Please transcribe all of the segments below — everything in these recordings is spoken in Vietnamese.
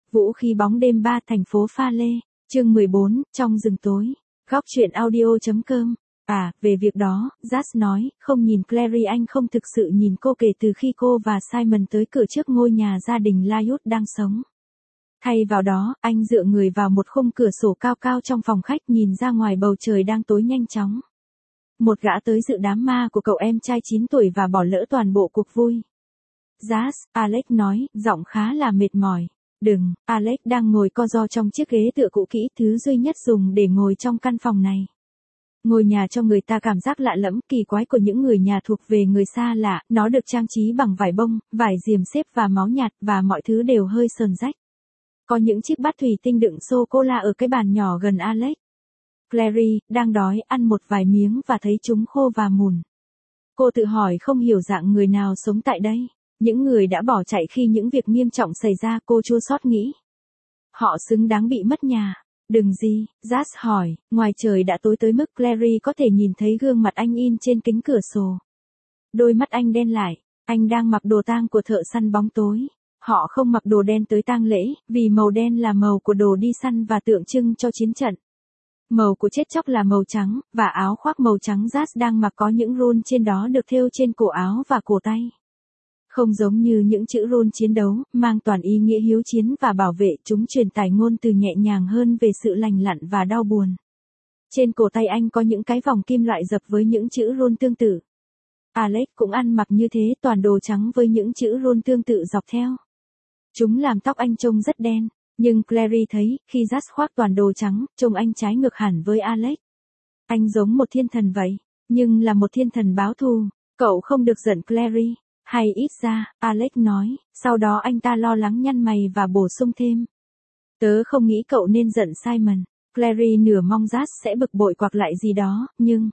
Vũ khí bóng đêm 3 thành phố pha lê, chương 14, trong rừng tối. Góc truyện audio.com. Về việc đó, Jas nói, không nhìn Clary, anh không thực sự nhìn cô kể từ khi cô và Simon tới cửa trước ngôi nhà gia đình Lyot đang sống. Thay vào đó, anh dựa người vào một khung cửa sổ cao cao trong phòng khách, nhìn ra ngoài bầu trời đang tối nhanh chóng. Một gã tới dự đám ma của cậu em trai 9 tuổi và bỏ lỡ toàn bộ cuộc vui. Jas, Alex nói, giọng khá là mệt mỏi. Đừng, Alex đang ngồi co ro trong chiếc ghế tựa cũ kỹ, thứ duy nhất dùng để ngồi trong căn phòng này. Ngôi nhà cho người ta cảm giác lạ lẫm, kỳ quái của những người nhà thuộc về người xa lạ, nó được trang trí bằng vải bông, vải diềm xếp và máu nhạt, và mọi thứ đều hơi sờn rách. Có những chiếc bát thủy tinh đựng sô-cô-la ở cái bàn nhỏ gần Alex. Clary, đang đói, ăn một vài miếng và thấy chúng khô và mùn. Cô tự hỏi không hiểu dạng người nào sống tại đây. Những người đã bỏ chạy khi những việc nghiêm trọng xảy ra, cô chua xót nghĩ. Họ xứng đáng bị mất nhà. Đừng gì, Jas hỏi, ngoài trời đã tối tới mức Clary có thể nhìn thấy gương mặt anh in trên kính cửa sổ. Đôi mắt anh đen lại, anh đang mặc đồ tang của thợ săn bóng tối. Họ không mặc đồ đen tới tang lễ, vì màu đen là màu của đồ đi săn và tượng trưng cho chiến trận. Màu của chết chóc là màu trắng, và áo khoác màu trắng Jas đang mặc có những rune trên đó được thêu trên cổ áo và cổ tay. Không giống như những chữ rune chiến đấu, mang toàn ý nghĩa hiếu chiến và bảo vệ, chúng truyền tải ngôn từ nhẹ nhàng hơn về sự lành lặn và đau buồn. Trên cổ tay anh có những cái vòng kim loại dập với những chữ rune tương tự. Alex cũng ăn mặc như thế, toàn đồ trắng với những chữ rune tương tự dọc theo. Chúng làm tóc anh trông rất đen, nhưng Clary thấy, khi Jas khoác toàn đồ trắng, trông anh trái ngược hẳn với Alex. Anh giống một thiên thần vậy, nhưng là một thiên thần báo thù. Cậu không được giận Clary. Hay ít ra, Alex nói, sau đó anh ta lo lắng nhăn mày và bổ sung thêm. Tớ không nghĩ cậu nên giận Simon. Clary nửa mong Jas sẽ bực bội hoặc lại gì đó, nhưng...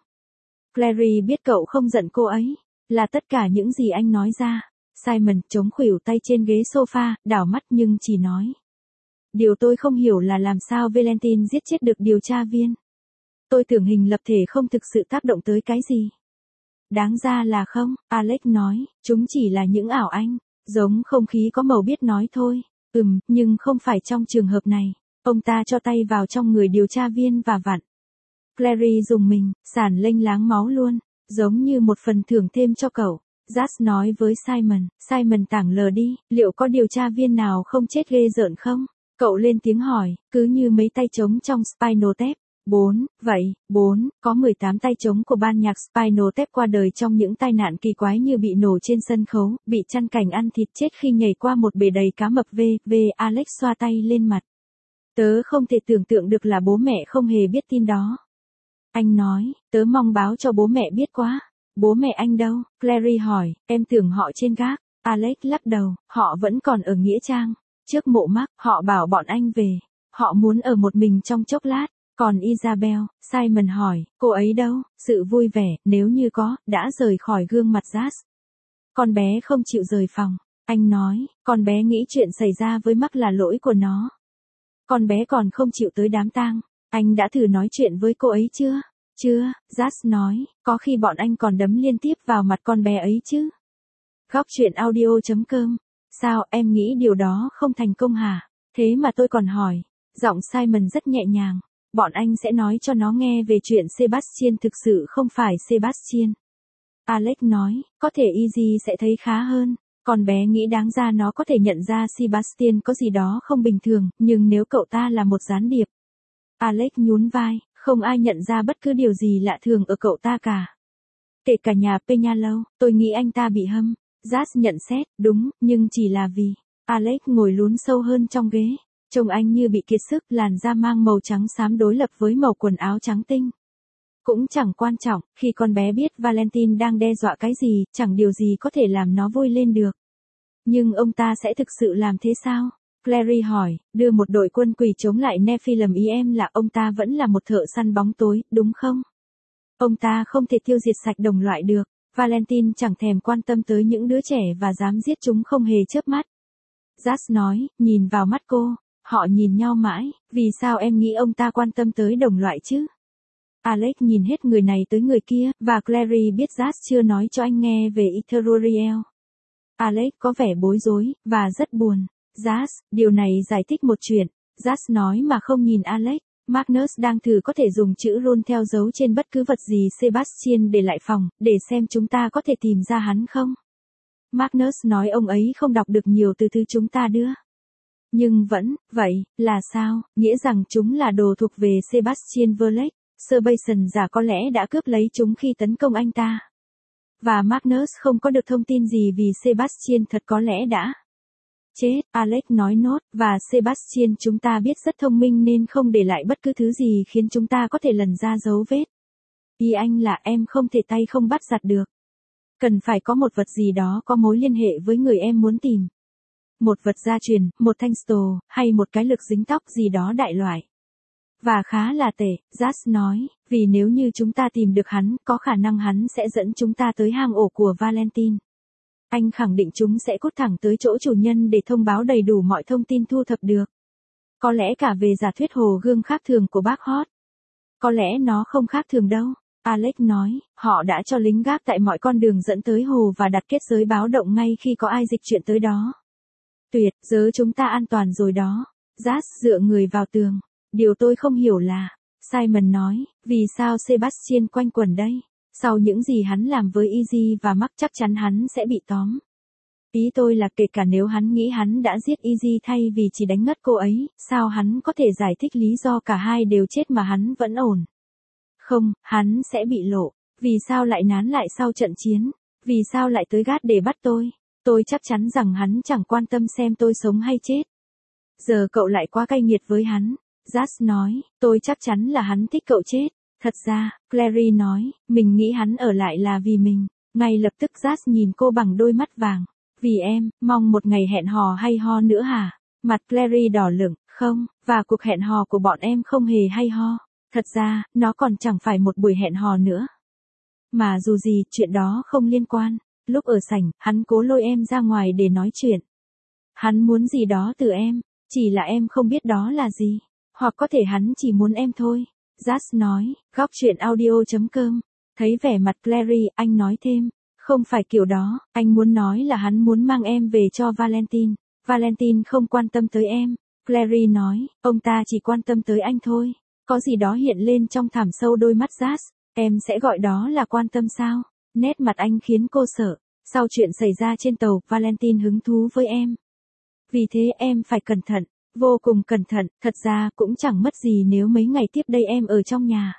Clary biết cậu không giận cô ấy, là tất cả những gì anh nói ra. Simon chống khuỷu tay trên ghế sofa, đảo mắt nhưng chỉ nói. Điều tôi không hiểu là làm sao Valentine giết chết được điều tra viên. Tôi tưởng hình lập thể không thực sự tác động tới cái gì. Đáng ra là không, Alex nói, chúng chỉ là những ảo ảnh, giống không khí có màu biết nói thôi. Nhưng không phải trong trường hợp này. Ông ta cho tay vào trong người điều tra viên và vặn. Clary dùng mình, sàn lênh láng máu luôn, giống như một phần thưởng thêm cho cậu. Jas nói với Simon, Simon tảng lờ đi, liệu có điều tra viên nào không chết ghê rợn không? Cậu lên tiếng hỏi, cứ như mấy tay trống trong Spinal Tap. 4, có 18 tay trống của ban nhạc Spinal Tap qua đời trong những tai nạn kỳ quái như bị nổ trên sân khấu, bị chăn cảnh ăn thịt, chết khi nhảy qua một bể đầy cá mập. Alex xoa tay lên mặt. Tớ không thể tưởng tượng được là bố mẹ không hề biết tin đó. Anh nói, tớ mong báo cho bố mẹ biết quá. Bố mẹ anh đâu? Clary hỏi, em tưởng họ trên gác. Alex lắc đầu, họ vẫn còn ở Nghĩa Trang. Trước mộ Mark, họ bảo bọn anh về. Họ muốn ở một mình trong chốc lát. Còn Isabel, Simon hỏi, cô ấy đâu? Sự vui vẻ, nếu như có, đã rời khỏi gương mặt Jas. Con bé không chịu rời phòng. Anh nói, con bé nghĩ chuyện xảy ra với Mark là lỗi của nó. Con bé còn không chịu tới đám tang. Anh đã thử nói chuyện với cô ấy chưa? Chưa, Jas nói, có khi bọn anh còn đấm liên tiếp vào mặt con bé ấy chứ. Góc truyện audio.com. Sao, em nghĩ điều đó không thành công hả? Thế mà tôi còn hỏi. Giọng Simon rất nhẹ nhàng. Bọn anh sẽ nói cho nó nghe về chuyện Sebastian thực sự không phải Sebastian. Alex nói, có thể Izzy sẽ thấy khá hơn. Con bé nghĩ đáng ra nó có thể nhận ra Sebastian có gì đó không bình thường, nhưng nếu cậu ta là một gián điệp. Alex nhún vai, không ai nhận ra bất cứ điều gì lạ thường ở cậu ta cả. Kể cả nhà Peñalo, tôi nghĩ anh ta bị hâm. Jas nhận xét, đúng, nhưng chỉ là vì. Alex ngồi lún sâu hơn trong ghế. Trông anh như bị kiệt sức, làn da mang màu trắng xám đối lập với màu quần áo trắng tinh. Cũng chẳng quan trọng, khi con bé biết Valentine đang đe dọa cái gì, chẳng điều gì có thể làm nó vui lên được. Nhưng ông ta sẽ thực sự làm thế sao? Clary hỏi, đưa một đội quân quỳ chống lại Nephilim em là ông ta vẫn là một thợ săn bóng tối, đúng không? Ông ta không thể tiêu diệt sạch đồng loại được. Valentine chẳng thèm quan tâm tới những đứa trẻ và dám giết chúng không hề chớp mắt. Jas nói, nhìn vào mắt cô. Họ nhìn nhau mãi, vì sao em nghĩ ông ta quan tâm tới đồng loại chứ? Alex nhìn hết người này tới người kia, và Clary biết Jas chưa nói cho anh nghe về Ithuriel. Alex có vẻ bối rối, và rất buồn. Jas, điều này giải thích một chuyện. Jas nói mà không nhìn Alex. Magnus đang thử có thể dùng chữ rune theo dấu trên bất cứ vật gì Sebastian để lại phòng, để xem chúng ta có thể tìm ra hắn không. Magnus nói ông ấy không đọc được nhiều từ thứ chúng ta đưa. Nhưng vẫn, vậy, là sao, nghĩa rằng chúng là đồ thuộc về Sebastian Verlet. Sebastian giả có lẽ đã cướp lấy chúng khi tấn công anh ta. Và Magnus không có được thông tin gì vì Sebastian thật có lẽ đã chết, Alex nói nốt, và Sebastian chúng ta biết rất thông minh nên không để lại bất cứ thứ gì khiến chúng ta có thể lần ra dấu vết. Ý anh là em không thể tay không bắt giặt được. Cần phải có một vật gì đó có mối liên hệ với người em muốn tìm. Một vật gia truyền, một thanh stồ, hay một cái lực dính tóc gì đó đại loại. Và khá là tệ, Jas nói, vì nếu như chúng ta tìm được hắn, có khả năng hắn sẽ dẫn chúng ta tới hang ổ của Valentine. Anh khẳng định chúng sẽ cút thẳng tới chỗ chủ nhân để thông báo đầy đủ mọi thông tin thu thập được. Có lẽ cả về giả thuyết hồ gương khác thường của bác Hot. Có lẽ nó không khác thường đâu. Alex nói, họ đã cho lính gác tại mọi con đường dẫn tới hồ và đặt kết giới báo động ngay khi có ai dịch chuyển tới đó. Tuyệt, giờ chúng ta an toàn rồi đó. Jas dựa người vào tường. Điều tôi không hiểu là, Simon nói, vì sao Sebastian quanh quẩn đây? Sau những gì hắn làm với Easy và Mark chắc chắn hắn sẽ bị tóm. Ý tôi là kể cả nếu hắn nghĩ hắn đã giết Easy thay vì chỉ đánh ngất cô ấy, sao hắn có thể giải thích lý do cả hai đều chết mà hắn vẫn ổn? Không, hắn sẽ bị lộ. Vì sao lại nán lại sau trận chiến? Vì sao lại tới gác để bắt tôi? Tôi chắc chắn rằng hắn chẳng quan tâm xem tôi sống hay chết. Giờ cậu lại quá cay nghiệt với hắn. Jas nói, tôi chắc chắn là hắn thích cậu chết. Thật ra, Clary nói, mình nghĩ hắn ở lại là vì mình. Ngay lập tức Jas nhìn cô bằng đôi mắt vàng. Vì em, mong một ngày hẹn hò hay ho nữa hả? Mặt Clary đỏ lửng, không, và cuộc hẹn hò của bọn em không hề hay ho. Thật ra, nó còn chẳng phải một buổi hẹn hò nữa. Mà dù gì, chuyện đó không liên quan. Lúc ở sảnh, hắn cố lôi em ra ngoài để nói chuyện. Hắn muốn gì đó từ em, chỉ là em không biết đó là gì. Hoặc có thể hắn chỉ muốn em thôi. Jas nói, góc chuyện audio.com. Thấy vẻ mặt Clary, anh nói thêm. Không phải kiểu đó, anh muốn nói là hắn muốn mang em về cho Valentine. Valentine không quan tâm tới em. Clary nói, ông ta chỉ quan tâm tới anh thôi. Có gì đó hiện lên trong thẳm sâu đôi mắt Jas. Em sẽ gọi đó là quan tâm sao? Nét mặt anh khiến cô sợ. Sau chuyện xảy ra trên tàu, Valentine hứng thú với em. Vì thế em phải cẩn thận. Vô cùng cẩn thận, thật ra cũng chẳng mất gì nếu mấy ngày tiếp đây em ở trong nhà.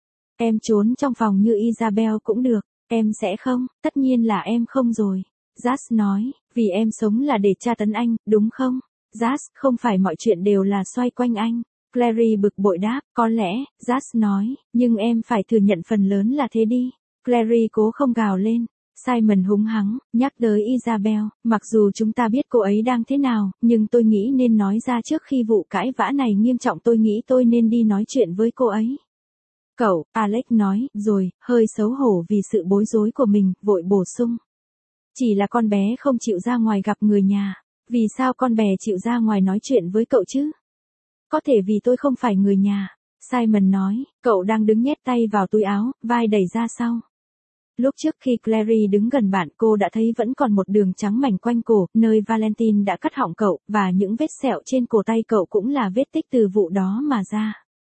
Em trốn trong phòng như Isabel cũng được, em sẽ không, tất nhiên là em không rồi. Jas nói, vì em sống là để tra tấn anh, đúng không? Jas, không phải mọi chuyện đều là xoay quanh anh. Clary bực bội đáp, có lẽ, Jas nói, nhưng em phải thừa nhận phần lớn là thế đi. Clary cố không gào lên. Simon húng hắng, nhắc tới Isabel, mặc dù chúng ta biết cô ấy đang thế nào, nhưng tôi nghĩ nên nói ra trước khi vụ cãi vã này nghiêm trọng, tôi nghĩ tôi nên đi nói chuyện với cô ấy. Cậu, Alex nói, rồi, hơi xấu hổ vì sự bối rối của mình, vội bổ sung. Chỉ là con bé không chịu ra ngoài gặp người nhà, vì sao con bé chịu ra ngoài nói chuyện với cậu chứ? Có thể vì tôi không phải người nhà. Simon nói, cậu đang đứng nhét tay vào túi áo, vai đẩy ra sau. Lúc trước khi Clary đứng gần bạn, cô đã thấy vẫn còn một đường trắng mảnh quanh cổ, nơi Valentine đã cắt họng cậu, và những vết sẹo trên cổ tay cậu cũng là vết tích từ vụ đó mà ra.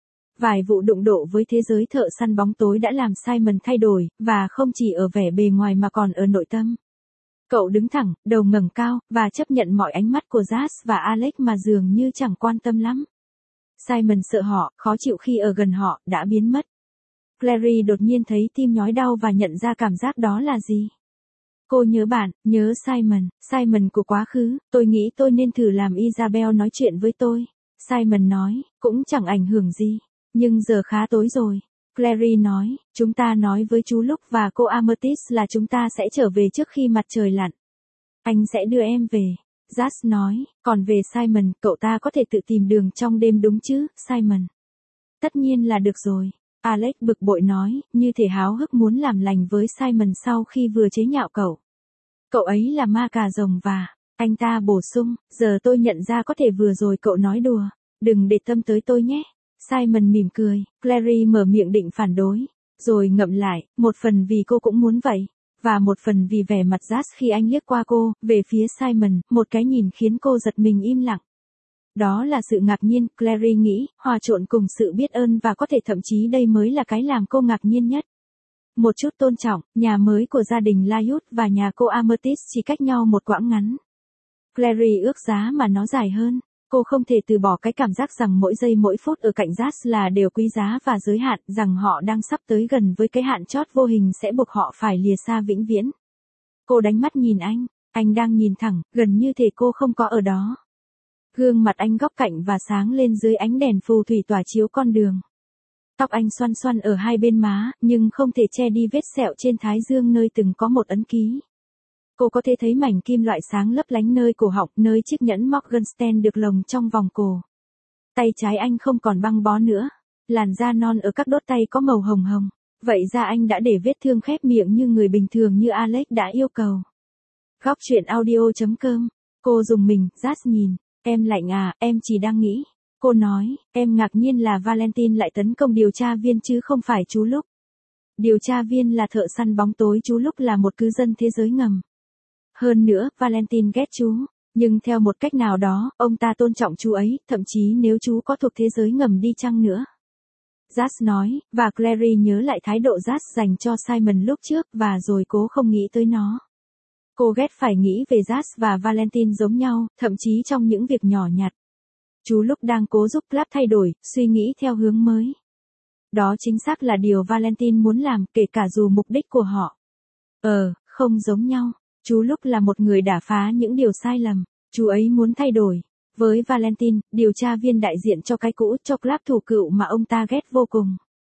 Vài vụ đụng độ với thế giới thợ săn bóng tối đã làm Simon thay đổi, và không chỉ ở vẻ bề ngoài mà còn ở nội tâm. Cậu đứng thẳng, đầu ngẩng cao, và chấp nhận mọi ánh mắt của Jas và Alex mà dường như chẳng quan tâm lắm. Simon sợ họ, khó chịu khi ở gần họ, đã biến mất. Clary đột nhiên thấy tim nhói đau và nhận ra cảm giác đó là gì. Cô nhớ bạn, nhớ Simon, Simon của quá khứ, tôi nghĩ tôi nên thử làm Isabel nói chuyện với tôi. Simon nói, cũng chẳng ảnh hưởng gì, nhưng giờ khá tối rồi. Clary nói, chúng ta nói với chú Luke và cô Amethyst là chúng ta sẽ trở về trước khi mặt trời lặn. Anh sẽ đưa em về. Jas nói, còn về Simon, cậu ta có thể tự tìm đường trong đêm đúng chứ, Simon? Tất nhiên là được rồi. Alex bực bội nói, như thể háo hức muốn làm lành với Simon sau khi vừa chế nhạo cậu. Cậu ấy là ma cà rồng và, anh ta bổ sung, giờ tôi nhận ra có thể vừa rồi cậu nói đùa, đừng để tâm tới tôi nhé. Simon mỉm cười, Clary mở miệng định phản đối, rồi ngậm lại, một phần vì cô cũng muốn vậy. Và một phần vì vẻ mặt Jazz khi anh liếc qua cô, về phía Simon, một cái nhìn khiến cô giật mình im lặng. Đó là sự ngạc nhiên, Clary nghĩ, hòa trộn cùng sự biết ơn và có thể thậm chí đây mới là cái làm cô ngạc nhiên nhất. Một chút tôn trọng, nhà mới của gia đình Lyot và nhà cô Amethyst chỉ cách nhau một quãng ngắn. Clary ước giá mà nó dài hơn. Cô không thể từ bỏ cái cảm giác rằng mỗi giây mỗi phút ở cạnh Jazz là đều quý giá và giới hạn, rằng họ đang sắp tới gần với cái hạn chót vô hình sẽ buộc họ phải lìa xa vĩnh viễn. Cô đánh mắt nhìn anh đang nhìn thẳng, gần như thể cô không có ở đó. Gương mặt anh góc cạnh và sáng lên dưới ánh đèn phù thủy tỏa chiếu con đường. Tóc anh xoăn xoăn ở hai bên má, nhưng không thể che đi vết sẹo trên thái dương nơi từng có một ấn ký. Cô có thể thấy mảnh kim loại sáng lấp lánh nơi cổ họng, nơi chiếc nhẫn Morgenstern được lồng trong vòng cổ. Tay trái anh không còn băng bó nữa. Làn da non ở các đốt tay có màu hồng hồng. Vậy ra anh đã để vết thương khép miệng như người bình thường như Alex đã yêu cầu. Góc truyện audio.com. Cô dùng mình, Jazz nhìn. Em lạnh à, em chỉ đang nghĩ. Cô nói, em ngạc nhiên là Valentine lại tấn công điều tra viên chứ không phải chú Lúc. Điều tra viên là thợ săn bóng tối, chú Lúc là một cư dân thế giới ngầm. Hơn nữa, Valentine ghét chú. Nhưng theo một cách nào đó, ông ta tôn trọng chú ấy, thậm chí nếu chú có thuộc thế giới ngầm đi chăng nữa. Jazz nói, và Clary nhớ lại thái độ Jazz dành cho Simon lúc trước, và rồi cố không nghĩ tới nó. Cô ghét phải nghĩ về Jazz và Valentine giống nhau, thậm chí trong những việc nhỏ nhặt. Chú Lúc đang cố giúp Clap thay đổi, suy nghĩ theo hướng mới. Đó chính xác là điều Valentine muốn làm, kể cả dù mục đích của họ. Không giống nhau. Chú Lúc là một người đã phá những điều sai lầm. Chú ấy muốn thay đổi. Với Valentine, điều tra viên đại diện cho cái cũ, cho Clap thủ cựu mà ông ta ghét vô cùng.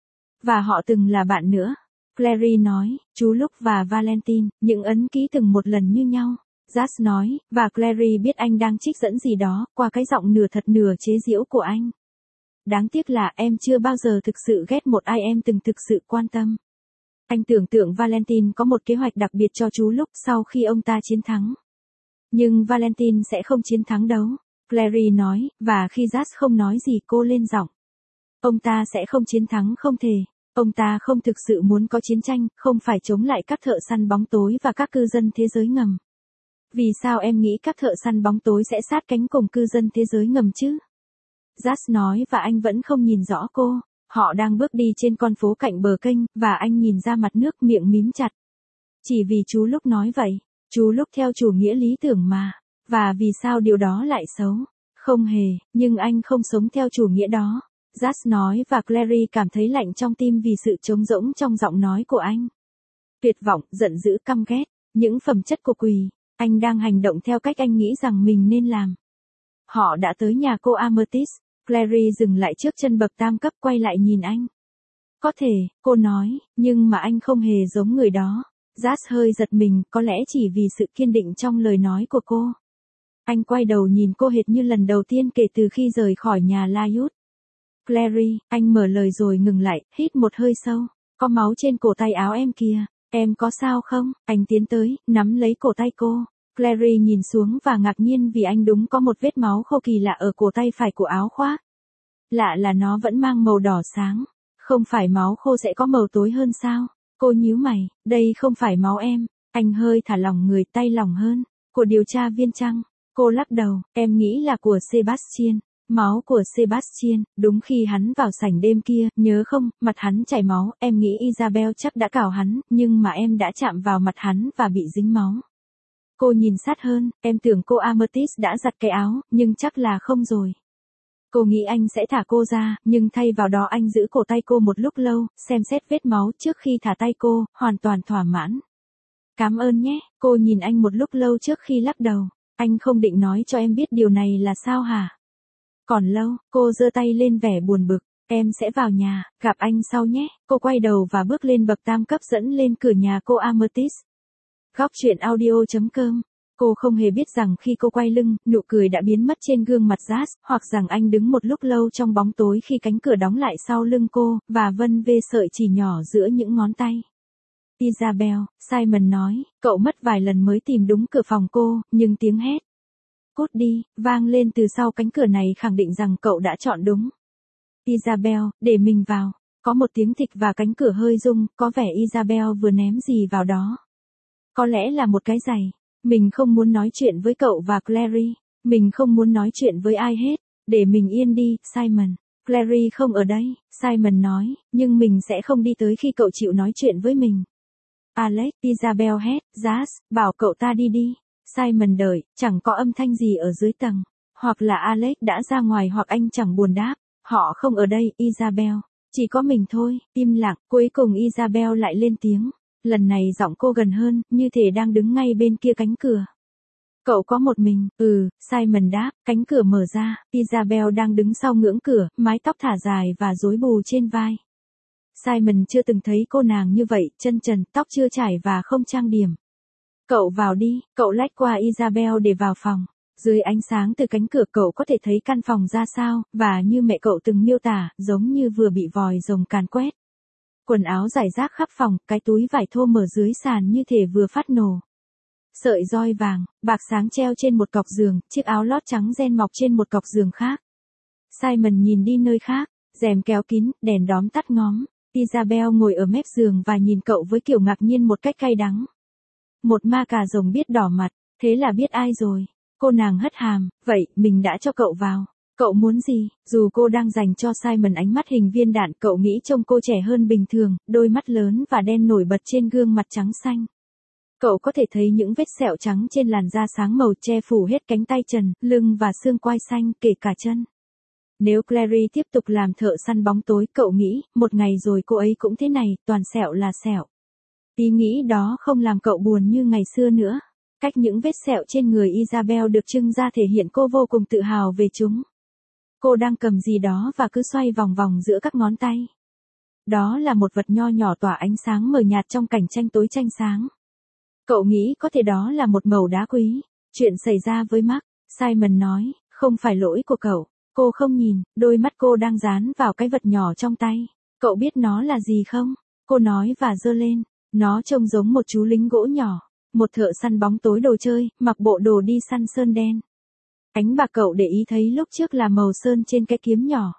Và họ từng là bạn nữa. Clary nói, chú Lúc và Valentine, những ấn ký từng một lần như nhau. Jazz nói, và Clary biết anh đang trích dẫn gì đó, qua cái giọng nửa thật nửa chế giễu của anh. Đáng tiếc là em chưa bao giờ thực sự ghét một ai em từng thực sự quan tâm. Anh tưởng tượng Valentine có một kế hoạch đặc biệt cho chú Lúc sau khi ông ta chiến thắng. Nhưng Valentine sẽ không chiến thắng đâu. Clary nói, và khi Jazz không nói gì cô lên giọng. Ông ta sẽ không chiến thắng không thể. Ông ta không thực sự muốn có chiến tranh, không phải chống lại các thợ săn bóng tối và các cư dân thế giới ngầm. Vì sao em nghĩ các thợ săn bóng tối sẽ sát cánh cùng cư dân thế giới ngầm chứ? Jazz nói và anh vẫn không nhìn rõ cô. Họ đang bước đi trên con phố cạnh bờ kênh, và anh nhìn ra mặt nước miệng mím chặt. Chỉ vì chú Lúc nói vậy. Chú Lúc theo chủ nghĩa lý tưởng mà. Và vì sao điều đó lại xấu? Không hề, nhưng anh không sống theo chủ nghĩa đó. Jazz nói và Clary cảm thấy lạnh trong tim vì sự trống rỗng trong giọng nói của anh. Tuyệt vọng, giận dữ, căm ghét. Những phẩm chất của quỷ. Anh đang hành động theo cách anh nghĩ rằng mình nên làm. Họ đã tới nhà cô Amethyst. Clary dừng lại trước chân bậc tam cấp, quay lại nhìn anh. Có thể, cô nói, nhưng mà anh không hề giống người đó. Jazz hơi giật mình, có lẽ chỉ vì sự kiên định trong lời nói của cô. Anh quay đầu nhìn cô hệt như lần đầu tiên kể từ khi rời khỏi nhà Lyot. Clary, anh mở lời rồi ngừng lại, hít một hơi sâu. Có máu trên cổ tay áo em kìa. Em có sao không? Anh tiến tới, nắm lấy cổ tay cô. Clary nhìn xuống và ngạc nhiên vì anh đúng có một vết máu khô kỳ lạ ở cổ tay phải của áo khoác. Lạ là nó vẫn mang màu đỏ sáng. Không phải máu khô sẽ có màu tối hơn sao? Cô nhíu mày, đây không phải máu em. Anh hơi thả lỏng người, tay lỏng hơn. Của điều tra viên chăng? Cô lắc đầu, em nghĩ là của Sebastian. Máu của Sebastian, đúng khi hắn vào sảnh đêm kia, nhớ không, mặt hắn chảy máu, em nghĩ Isabel chắc đã cào hắn, nhưng mà em đã chạm vào mặt hắn và bị dính máu. Cô nhìn sát hơn, em tưởng cô Amethyst đã giặt cái áo, nhưng chắc là không rồi. Cô nghĩ anh sẽ thả cô ra, nhưng thay vào đó anh giữ cổ tay cô một lúc lâu, xem xét vết máu trước khi thả tay cô, hoàn toàn thỏa mãn. Cảm ơn nhé, cô nhìn anh một lúc lâu trước khi lắc đầu. Anh không định nói cho em biết điều này là sao hả? Còn lâu, cô giơ tay lên vẻ buồn bực. Em sẽ vào nhà, gặp anh sau nhé. Cô quay đầu và bước lên bậc tam cấp dẫn lên cửa nhà cô Amethyst. Góc truyện audio.com. Cô không hề biết rằng khi cô quay lưng, nụ cười đã biến mất trên gương mặt Jazz, hoặc rằng anh đứng một lúc lâu trong bóng tối khi cánh cửa đóng lại sau lưng cô, và vân vê sợi chỉ nhỏ giữa những ngón tay. Isabel, Simon nói, cậu mất vài lần mới tìm đúng cửa phòng cô, nhưng tiếng hét cút đi, vang lên từ sau cánh cửa này khẳng định rằng cậu đã chọn đúng. Isabel, để mình vào. Có một tiếng thịch và cánh cửa hơi rung, có vẻ Isabel vừa ném gì vào đó. Có lẽ là một cái giày. Mình không muốn nói chuyện với cậu và Clary. Mình không muốn nói chuyện với ai hết. Để mình yên đi, Simon. Clary không ở đây, Simon nói, nhưng mình sẽ không đi tới khi cậu chịu nói chuyện với mình. Alex, Isabel hét, Jas, bảo cậu ta đi đi. Simon đợi, chẳng có âm thanh gì ở dưới tầng. Hoặc là Alex đã ra ngoài hoặc anh chẳng buồn đáp. Họ không ở đây, Isabel. Chỉ có mình thôi, im lặng, cuối cùng Isabel lại lên tiếng. Lần này giọng cô gần hơn, như thể đang đứng ngay bên kia cánh cửa. Cậu có một mình, Simon đáp, cánh cửa mở ra, Isabel đang đứng sau ngưỡng cửa, mái tóc thả dài và rối bù trên vai. Simon chưa từng thấy cô nàng như vậy, chân trần, tóc chưa chải và không trang điểm. Cậu vào đi, cậu lách qua Isabel để vào phòng. Dưới ánh sáng từ cánh cửa cậu có thể thấy căn phòng ra sao, và như mẹ cậu từng miêu tả, giống như vừa bị vòi rồng càn quét. Quần áo rải rác khắp phòng, cái túi vải thô mở dưới sàn như thể vừa phát nổ. Sợi roi vàng, bạc sáng treo trên một cọc giường, chiếc áo lót trắng ren mọc trên một cọc giường khác. Simon nhìn đi nơi khác, rèm kéo kín, đèn đóm tắt ngóm. Isabel ngồi ở mép giường và nhìn cậu với kiểu ngạc nhiên một cách cay đắng. Một ma cà rồng biết đỏ mặt, thế là biết ai rồi. Cô nàng hất hàm, vậy, mình đã cho cậu vào. Cậu muốn gì? Dù cô đang dành cho Simon ánh mắt hình viên đạn, cậu nghĩ trông cô trẻ hơn bình thường, đôi mắt lớn và đen nổi bật trên gương mặt trắng xanh. Cậu có thể thấy những vết sẹo trắng trên làn da sáng màu che phủ hết cánh tay trần, lưng và xương quai xanh, kể cả chân. Nếu Clary tiếp tục làm thợ săn bóng tối, cậu nghĩ, một ngày rồi cô ấy cũng thế này, toàn sẹo là sẹo. Ý nghĩ đó không làm cậu buồn như ngày xưa nữa. Cách những vết sẹo trên người Isabel được trưng ra thể hiện cô vô cùng tự hào về chúng. Cô đang cầm gì đó và cứ xoay vòng vòng giữa các ngón tay. Đó là một vật nho nhỏ tỏa ánh sáng mờ nhạt trong cảnh tranh tối tranh sáng. Cậu nghĩ có thể đó là một mẩu đá quý. Chuyện xảy ra với Mark, Simon nói, không phải lỗi của cậu. Cô không nhìn, đôi mắt cô đang dán vào cái vật nhỏ trong tay. Cậu biết nó là gì không? Cô nói và giơ lên. Nó trông giống một chú lính gỗ nhỏ. Một thợ săn bóng tối đồ chơi, mặc bộ đồ đi săn sơn đen. Ánh bạc cậu để ý thấy lúc trước là màu sơn trên cái kiếm nhỏ.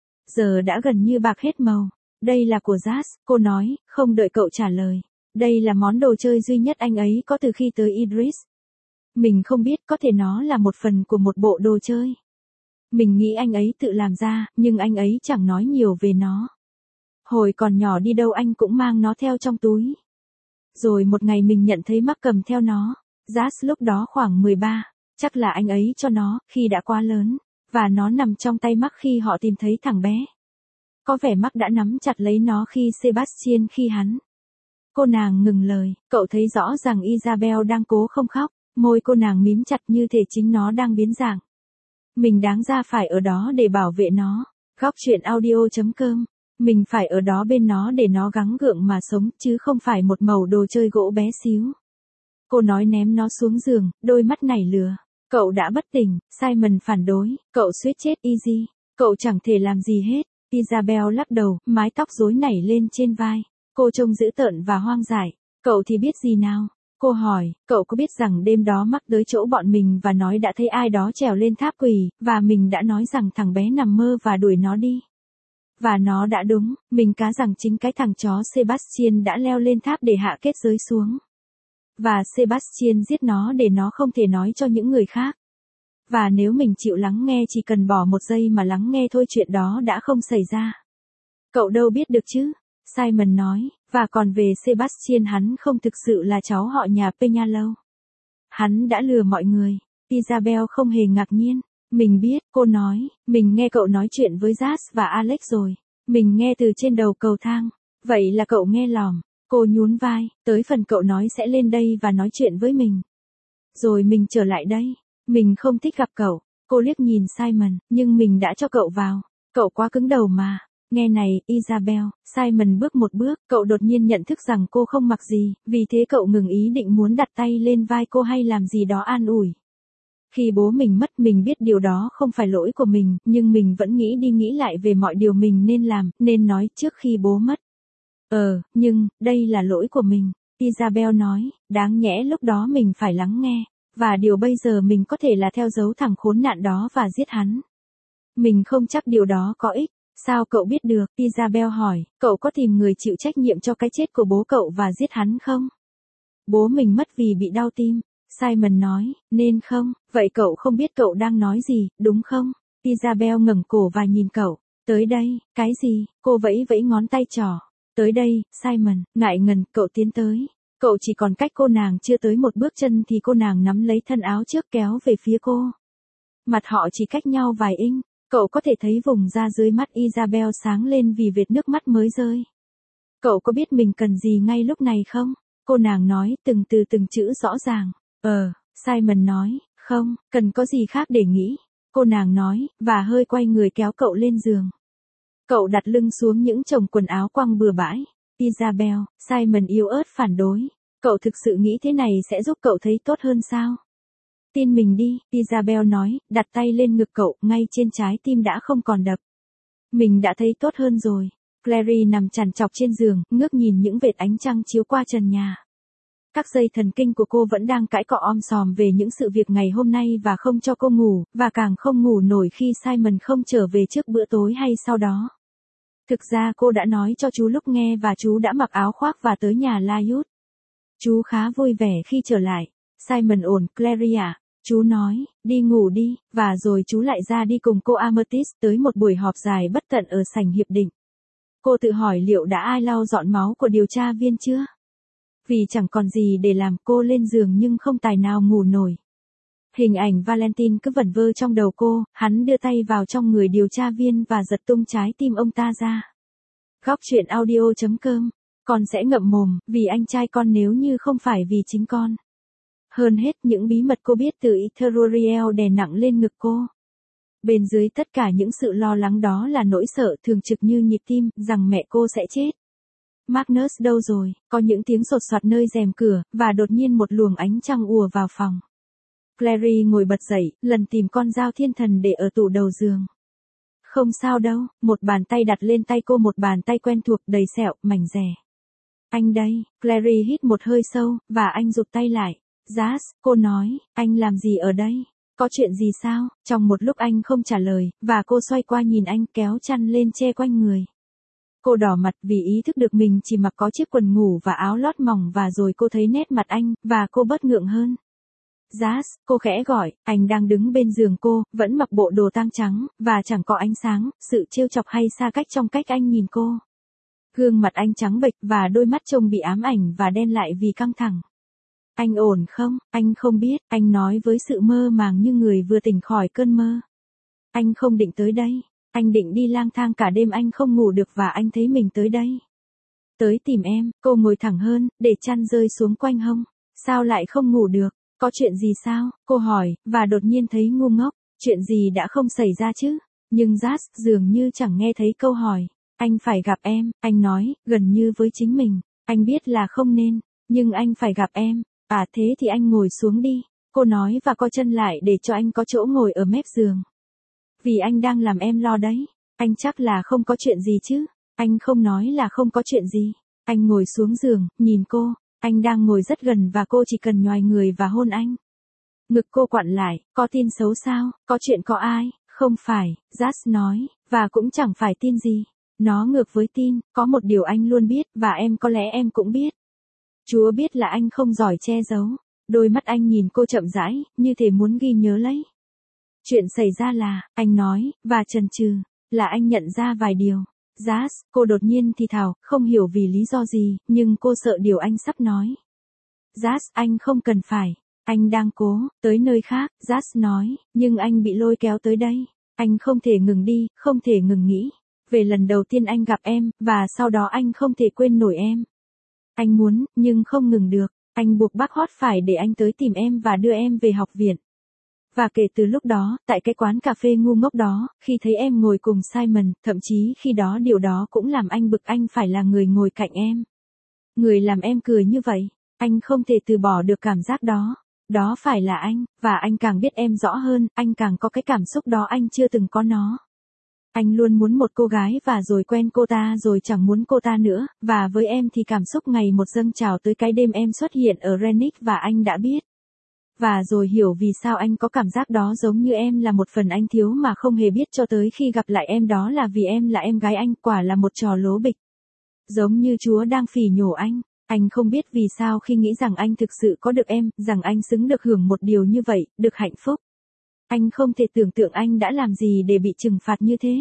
Giờ đã gần như bạc hết màu. Đây là của Jas, cô nói, không đợi cậu trả lời. Đây là món đồ chơi duy nhất anh ấy có từ khi tới Idris. Mình không biết, có thể nó là một phần của một bộ đồ chơi. Mình nghĩ anh ấy tự làm ra, nhưng anh ấy chẳng nói nhiều về nó. Hồi còn nhỏ đi đâu anh cũng mang nó theo trong túi. Rồi một ngày mình nhận thấy Mark cầm theo nó. Jas lúc đó khoảng 13, chắc là anh ấy cho nó, khi đã quá lớn. Và nó nằm trong tay Mark khi họ tìm thấy thằng bé. Có vẻ Mark đã nắm chặt lấy nó khi Sebastian khi hắn. Cô nàng ngừng lời, cậu thấy rõ rằng Isabel đang cố không khóc, môi cô nàng mím chặt như thể chính nó đang biến dạng. Mình đáng ra phải ở đó để bảo vệ nó. Góc truyện audio.com. Mình phải ở đó bên nó để nó gắng gượng mà sống, chứ không phải một mẩu đồ chơi gỗ bé xíu. Cô nói ném nó xuống giường, đôi mắt nảy lửa. Cậu đã bất tỉnh, Simon phản đối, cậu suýt chết Easy. Cậu chẳng thể làm gì hết. Isabel lắc đầu, mái tóc rối nảy lên trên vai. Cô trông dữ tợn và hoang dại. Cậu thì biết gì nào? Cô hỏi, cậu có biết rằng đêm đó Mark tới chỗ bọn mình và nói đã thấy ai đó trèo lên tháp quỷ, và mình đã nói rằng thằng bé nằm mơ và đuổi nó đi. Và nó đã đúng, mình cá rằng chính cái thằng chó Sebastian đã leo lên tháp để hạ kết giới xuống. Và Sebastian giết nó để nó không thể nói cho những người khác. Và nếu mình chịu lắng nghe, chỉ cần bỏ một giây mà lắng nghe thôi, chuyện đó đã không xảy ra. Cậu đâu biết được chứ? Simon nói, và còn về Sebastian, hắn không thực sự là cháu họ nhà Peñalo. Hắn đã lừa mọi người. Isabel không hề ngạc nhiên. Mình biết, cô nói, mình nghe cậu nói chuyện với Jas và Alex rồi. Mình nghe từ trên đầu cầu thang. Vậy là cậu nghe lỏm. Cô nhún vai, tới phần cậu nói sẽ lên đây và nói chuyện với mình. Rồi mình trở lại đây. Mình không thích gặp cậu. Cô liếc nhìn Simon, nhưng mình đã cho cậu vào. Cậu quá cứng đầu mà. Nghe này, Isabel, Simon bước một bước, cậu đột nhiên nhận thức rằng cô không mặc gì, vì thế cậu ngừng ý định muốn đặt tay lên vai cô hay làm gì đó an ủi. Khi bố mình mất, mình biết điều đó không phải lỗi của mình, nhưng mình vẫn nghĩ đi nghĩ lại về mọi điều mình nên làm, nên nói trước khi bố mất. Nhưng, đây là lỗi của mình, Isabel nói, đáng nhẽ lúc đó mình phải lắng nghe, và điều bây giờ mình có thể là theo dấu thằng khốn nạn đó và giết hắn. Mình không chắc điều đó có ích. Sao cậu biết được? Isabel hỏi, cậu có tìm người chịu trách nhiệm cho cái chết của bố cậu và giết hắn không? Bố mình mất vì bị đau tim. Simon nói, nên không, vậy cậu không biết cậu đang nói gì, đúng không? Isabel ngẩng cổ và nhìn cậu. Tới đây, cái gì? Cô vẫy vẫy ngón tay trỏ. Tới đây, Simon, ngại ngần, cậu tiến tới. Cậu chỉ còn cách cô nàng chưa tới một bước chân thì cô nàng nắm lấy thân áo trước kéo về phía cô. Mặt họ chỉ cách nhau vài inch. Cậu có thể thấy vùng da dưới mắt Isabel sáng lên vì vệt nước mắt mới rơi. Cậu có biết mình cần gì ngay lúc này không? Cô nàng nói từng từ từng chữ rõ ràng. Simon nói, không, cần có gì khác để nghĩ. Cô nàng nói, và hơi quay người kéo cậu lên giường. Cậu đặt lưng xuống những chồng quần áo quăng bừa bãi. Isabel, Simon yếu ớt phản đối. Cậu thực sự nghĩ thế này sẽ giúp cậu thấy tốt hơn sao? Tin mình đi, Isabel nói, đặt tay lên ngực cậu, ngay trên trái tim đã không còn đập. Mình đã thấy tốt hơn rồi. Clary nằm chằn chọc trên giường, ngước nhìn những vệt ánh trăng chiếu qua trần nhà. Các dây thần kinh của cô vẫn đang cãi cọ om sòm về những sự việc ngày hôm nay và không cho cô ngủ, và càng không ngủ nổi khi Simon không trở về trước bữa tối hay sau đó. Thực ra cô đã nói cho chú lúc nghe và chú đã mặc áo khoác và tới nhà Lyot. Chú khá vui vẻ khi trở lại. Simon ổn, Clary à? Chú nói, đi ngủ đi, và rồi chú lại ra đi cùng cô Amethyst tới một buổi họp dài bất tận ở sảnh hiệp định. Cô tự hỏi liệu đã ai lau dọn máu của điều tra viên chưa? Vì chẳng còn gì để làm, cô lên giường nhưng không tài nào ngủ nổi. Hình ảnh Valentine cứ vẩn vơ trong đầu cô, hắn đưa tay vào trong người điều tra viên và giật tung trái tim ông ta ra. Góc truyện audio.com. Con sẽ ngậm mồm, vì anh trai con nếu như không phải vì chính con. Hơn hết những bí mật cô biết từ Ithuriel đè nặng lên ngực cô. Bên dưới tất cả những sự lo lắng đó là nỗi sợ thường trực như nhịp tim, rằng mẹ cô sẽ chết. Magnus đâu rồi? Có những tiếng sột soạt nơi rèm cửa, và đột nhiên một luồng ánh trăng ùa vào phòng. Clary ngồi bật dậy, lần tìm con dao thiên thần để ở tủ đầu giường. Không sao đâu, một bàn tay đặt lên tay cô, một bàn tay quen thuộc đầy sẹo, mảnh rẻ. Anh đây, Clary hít một hơi sâu, và anh rụt tay lại. Jas, cô nói, anh làm gì ở đây? Có chuyện gì sao? Trong một lúc anh không trả lời, và cô xoay qua nhìn anh kéo chăn lên che quanh người. Cô đỏ mặt vì ý thức được mình chỉ mặc có chiếc quần ngủ và áo lót mỏng và rồi cô thấy nét mặt anh, và cô bớt ngượng hơn. Jas, cô khẽ gọi, anh đang đứng bên giường cô, vẫn mặc bộ đồ tang trắng, và chẳng có ánh sáng, sự trêu chọc hay xa cách trong cách anh nhìn cô. Gương mặt anh trắng bệch và đôi mắt trông bị ám ảnh và đen lại vì căng thẳng. Anh ổn không? Anh không biết, anh nói với sự mơ màng như người vừa tỉnh khỏi cơn mơ. Anh không định tới đây. Anh định đi lang thang cả đêm, anh không ngủ được và anh thấy mình tới đây. Tới tìm em, cô ngồi thẳng hơn, để chăn rơi xuống quanh hông. Sao lại không ngủ được? Có chuyện gì sao? Cô hỏi, và đột nhiên thấy ngu ngốc. Chuyện gì đã không xảy ra chứ? Nhưng Jas dường như chẳng nghe thấy câu hỏi. Anh phải gặp em, anh nói, gần như với chính mình. Anh biết là không nên, nhưng anh phải gặp em. À thế thì anh ngồi xuống đi. Cô nói và co chân lại để cho anh có chỗ ngồi ở mép giường. Vì anh đang làm em lo đấy. Anh chắc là không có chuyện gì chứ? Anh không nói là không có chuyện gì. Anh ngồi xuống giường, nhìn cô. Anh đang ngồi rất gần và cô chỉ cần nhoài người và hôn anh. Ngực cô quặn lại, có tin xấu sao? Có chuyện có ai? Không phải, Jas nói, và cũng chẳng phải tin gì. Nó ngược với tin, có một điều anh luôn biết, và em có lẽ em cũng biết. Chúa biết là anh không giỏi che giấu. Đôi mắt anh nhìn cô chậm rãi, như thể muốn ghi nhớ lấy. Chuyện xảy ra là, anh nói, và chần chừ, là anh nhận ra vài điều. Jas, cô đột nhiên thì thào, không hiểu vì lý do gì, nhưng cô sợ điều anh sắp nói. Jas, anh không cần phải. Anh đang cố, tới nơi khác, Jas nói, nhưng anh bị lôi kéo tới đây. Anh không thể ngừng đi, không thể ngừng nghĩ. Về lần đầu tiên anh gặp em, và sau đó anh không thể quên nổi em. Anh muốn, nhưng không ngừng được. Anh buộc bác Hot phải để anh tới tìm em và đưa em về học viện. Và kể từ lúc đó, tại cái quán cà phê ngu ngốc đó, khi thấy em ngồi cùng Simon, thậm chí khi đó điều đó cũng làm anh bực, anh phải là người ngồi cạnh em. Người làm em cười như vậy. Anh không thể từ bỏ được cảm giác đó. Đó phải là anh, và anh càng biết em rõ hơn, anh càng có cái cảm xúc đó anh chưa từng có nó. Anh luôn muốn một cô gái và rồi quen cô ta rồi chẳng muốn cô ta nữa, và với em thì cảm xúc ngày một dâng trào tới cái đêm em xuất hiện ở Rennick và anh đã biết. Và rồi hiểu vì sao anh có cảm giác đó, giống như em là một phần anh thiếu mà không hề biết cho tới khi gặp lại em, đó là vì em là em gái anh, quả là một trò lố bịch. Giống như Chúa đang phỉ nhổ anh. Anh không biết vì sao khi nghĩ rằng anh thực sự có được em, rằng anh xứng được hưởng một điều như vậy, được hạnh phúc. Anh không thể tưởng tượng anh đã làm gì để bị trừng phạt như thế.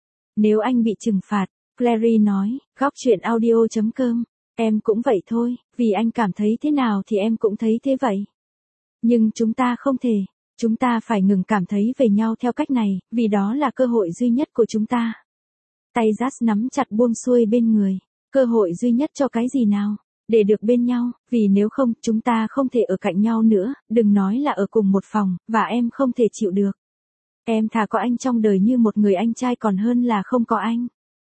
Nếu anh bị trừng phạt, Clary nói, góc chuyện audio.com, em cũng vậy thôi, vì anh cảm thấy thế nào thì em cũng thấy thế vậy. Nhưng chúng ta không thể, chúng ta phải ngừng cảm thấy về nhau theo cách này, vì đó là cơ hội duy nhất của chúng ta. Tay Jazz nắm chặt buông xuôi bên người, cơ hội duy nhất cho cái gì nào? Để được bên nhau, vì nếu không, chúng ta không thể ở cạnh nhau nữa, đừng nói là ở cùng một phòng, và em không thể chịu được. Em thà có anh trong đời như một người anh trai còn hơn là không có anh.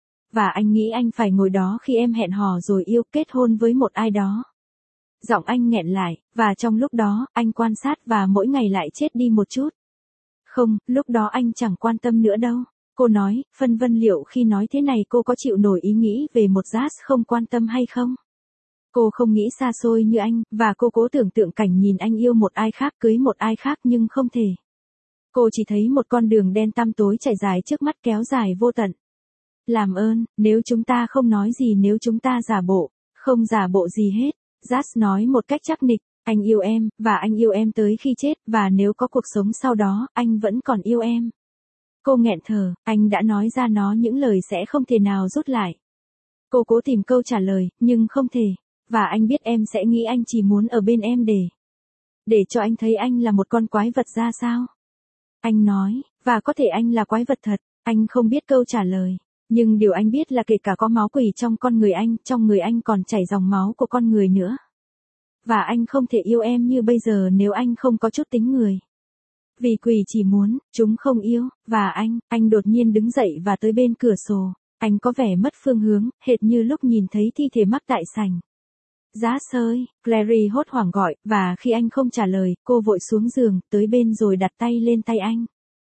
Và anh nghĩ anh phải ngồi đó khi em hẹn hò rồi yêu kết hôn với một ai đó. Giọng anh nghẹn lại, và trong lúc đó, anh quan sát và mỗi ngày lại chết đi một chút. Không, lúc đó anh chẳng quan tâm nữa đâu. Cô nói, phân vân liệu khi nói thế này cô có chịu nổi ý nghĩ về một Jazz không quan tâm hay không? Cô không nghĩ xa xôi như anh, và cô cố tưởng tượng cảnh nhìn anh yêu một ai khác cưới một ai khác nhưng không thể. Cô chỉ thấy một con đường đen tăm tối trải dài trước mắt kéo dài vô tận. Làm ơn, nếu chúng ta không nói gì nếu chúng ta giả bộ, không giả bộ gì hết. Jazz nói một cách chắc nịch, anh yêu em, và anh yêu em tới khi chết, và nếu có cuộc sống sau đó, anh vẫn còn yêu em. Cô nghẹn thở, anh đã nói ra nó những lời sẽ không thể nào rút lại. Cô cố tìm câu trả lời, nhưng không thể. Và anh biết em sẽ nghĩ anh chỉ muốn ở bên em để cho anh thấy anh là một con quái vật ra sao. Anh nói, và có thể anh là quái vật thật, anh không biết câu trả lời. Nhưng điều anh biết là kể cả có máu quỷ trong con người anh, trong người anh còn chảy dòng máu của con người nữa. Và anh không thể yêu em như bây giờ nếu anh không có chút tính người. Vì quỷ chỉ muốn, chúng không yêu, và anh đột nhiên đứng dậy và tới bên cửa sổ. Anh có vẻ mất phương hướng, hệt như lúc nhìn thấy thi thể mắc tại sảnh. Jazz ơi, Clary hốt hoảng gọi, và khi anh không trả lời, cô vội xuống giường, tới bên rồi đặt tay lên tay anh.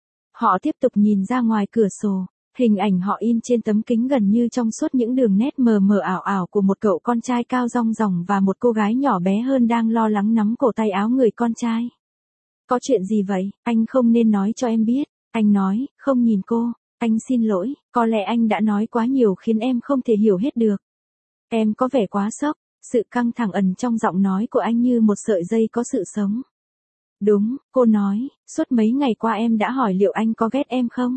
Họ tiếp tục nhìn ra ngoài cửa sổ. Hình ảnh họ in trên tấm kính gần như trong suốt những đường nét mờ mờ ảo ảo của một cậu con trai cao rong ròng và một cô gái nhỏ bé hơn đang lo lắng nắm cổ tay áo người con trai. Có chuyện gì vậy? Anh không nên nói cho em biết. Anh nói, không nhìn cô. Anh xin lỗi, có lẽ anh đã nói quá nhiều khiến em không thể hiểu hết được. Em có vẻ quá sốc. Sự căng thẳng ẩn trong giọng nói của anh như một sợi dây có sự sống. Đúng, cô nói, suốt mấy ngày qua em đã hỏi liệu anh có ghét em không?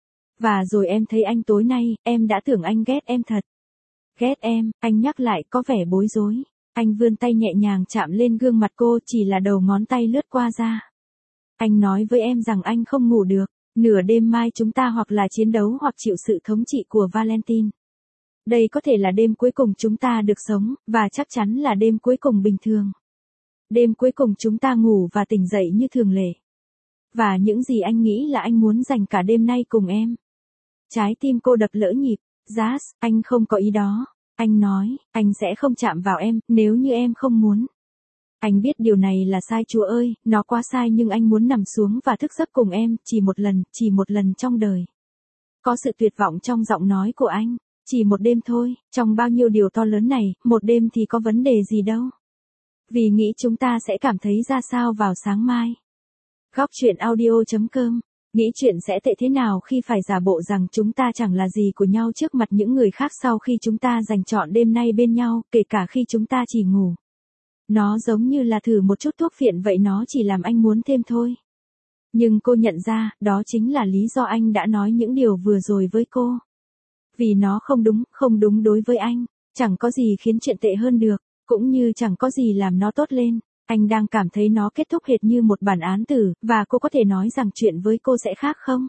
Và rồi em thấy anh tối nay, em đã tưởng anh ghét em thật. Ghét em, anh nhắc lại có vẻ bối rối. Anh vươn tay nhẹ nhàng chạm lên gương mặt cô, chỉ là đầu ngón tay lướt qua da. Anh nói với em rằng anh không ngủ được, nửa đêm mai chúng ta hoặc là chiến đấu hoặc chịu sự thống trị của Valentine. Đây có thể là đêm cuối cùng chúng ta được sống, và chắc chắn là đêm cuối cùng bình thường. Đêm cuối cùng chúng ta ngủ và tỉnh dậy như thường lệ. Và những gì anh nghĩ là anh muốn dành cả đêm nay cùng em. Trái tim cô đập lỡ nhịp. Jazz, anh không có ý đó. Anh nói, anh sẽ không chạm vào em, nếu như em không muốn. Anh biết điều này là sai Chúa ơi, nó quá sai nhưng anh muốn nằm xuống và thức giấc cùng em, chỉ một lần trong đời. Có sự tuyệt vọng trong giọng nói của anh. Chỉ một đêm thôi, trong bao nhiêu điều to lớn này, một đêm thì có vấn đề gì đâu. Vì nghĩ chúng ta sẽ cảm thấy ra sao vào sáng mai. Góc chuyện audio.com. Nghĩ chuyện sẽ tệ thế nào khi phải giả bộ rằng chúng ta chẳng là gì của nhau trước mặt những người khác sau khi chúng ta dành trọn đêm nay bên nhau, kể cả khi chúng ta chỉ ngủ. Nó giống như là thử một chút thuốc phiện vậy, nó chỉ làm anh muốn thêm thôi. Nhưng cô nhận ra, đó chính là lý do anh đã nói những điều vừa rồi với cô. Vì nó không đúng đối với anh. Chẳng có gì khiến chuyện tệ hơn được, cũng như chẳng có gì làm nó tốt lên. Anh đang cảm thấy nó kết thúc hệt như một bản án tử, và cô có thể nói rằng chuyện với cô sẽ khác không?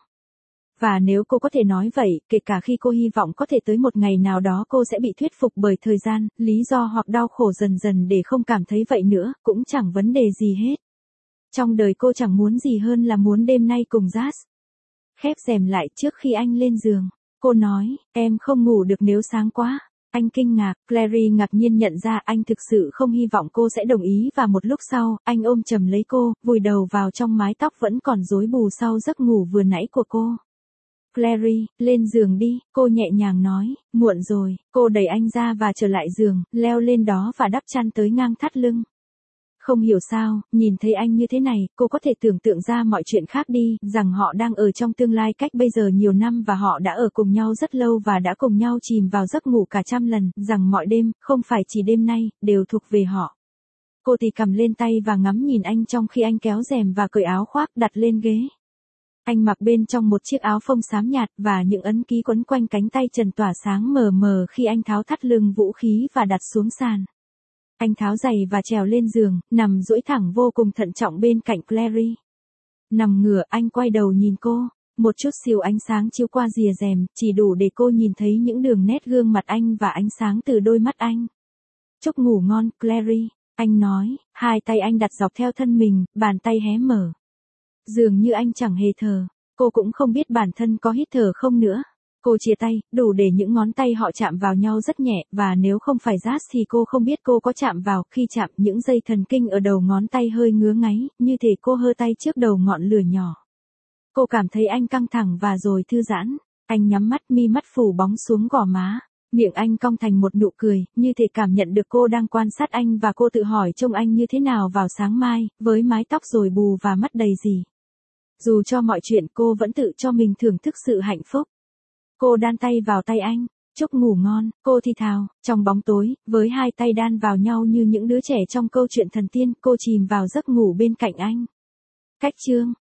Và nếu cô có thể nói vậy, kể cả khi cô hy vọng có thể tới một ngày nào đó cô sẽ bị thuyết phục bởi thời gian, lý do hoặc đau khổ dần dần để không cảm thấy vậy nữa, cũng chẳng vấn đề gì hết. Trong đời cô chẳng muốn gì hơn là muốn đêm nay cùng Jazz. Khép rèm lại trước khi anh lên giường. Cô nói, em không ngủ được nếu sáng quá. Anh kinh ngạc, Clary ngạc nhiên nhận ra anh thực sự không hy vọng cô sẽ đồng ý và một lúc sau, anh ôm chầm lấy cô, vùi đầu vào trong mái tóc vẫn còn rối bù sau giấc ngủ vừa nãy của cô. Clary, lên giường đi, cô nhẹ nhàng nói, muộn rồi, cô đẩy anh ra và trở lại giường, leo lên đó và đắp chăn tới ngang thắt lưng. Không hiểu sao, nhìn thấy anh như thế này, cô có thể tưởng tượng ra mọi chuyện khác đi, rằng họ đang ở trong tương lai cách bây giờ nhiều năm và họ đã ở cùng nhau rất lâu và đã cùng nhau chìm vào giấc ngủ cả trăm lần, rằng mọi đêm, không phải chỉ đêm nay, đều thuộc về họ. Cô thì cầm lên tay và ngắm nhìn anh trong khi anh kéo rèm và cởi áo khoác đặt lên ghế. Anh mặc bên trong một chiếc áo phông xám nhạt và những ấn ký quấn quanh cánh tay trần tỏa sáng mờ mờ khi anh tháo thắt lưng vũ khí và đặt xuống sàn. Anh tháo giày và trèo lên giường, nằm duỗi thẳng vô cùng thận trọng bên cạnh Clary. Nằm ngửa, anh quay đầu nhìn cô. Một chút xíu ánh sáng chiếu qua rìa rèm, chỉ đủ để cô nhìn thấy những đường nét gương mặt anh và ánh sáng từ đôi mắt anh. Chúc ngủ ngon, Clary, anh nói, hai tay anh đặt dọc theo thân mình, bàn tay hé mở. Dường như anh chẳng hề thở, cô cũng không biết bản thân có hít thở không nữa. Cô chia tay, đủ để những ngón tay họ chạm vào nhau rất nhẹ, và nếu không phải Jazz thì cô không biết cô có chạm vào, khi chạm những dây thần kinh ở đầu ngón tay hơi ngứa ngáy, như thể cô hơ tay trước đầu ngọn lửa nhỏ. Cô cảm thấy anh căng thẳng và rồi thư giãn, anh nhắm mắt, mi mắt phủ bóng xuống gò má. Miệng anh cong thành một nụ cười, như thể cảm nhận được cô đang quan sát anh và cô tự hỏi trông anh như thế nào vào sáng mai, với mái tóc rối bù và mắt đầy gì. Dù cho mọi chuyện cô vẫn tự cho mình thưởng thức sự hạnh phúc. Cô đan tay vào tay anh, chúc ngủ ngon, cô thì thào, trong bóng tối, với hai tay đan vào nhau như những đứa trẻ trong câu chuyện thần tiên, cô chìm vào giấc ngủ bên cạnh anh. Cách chương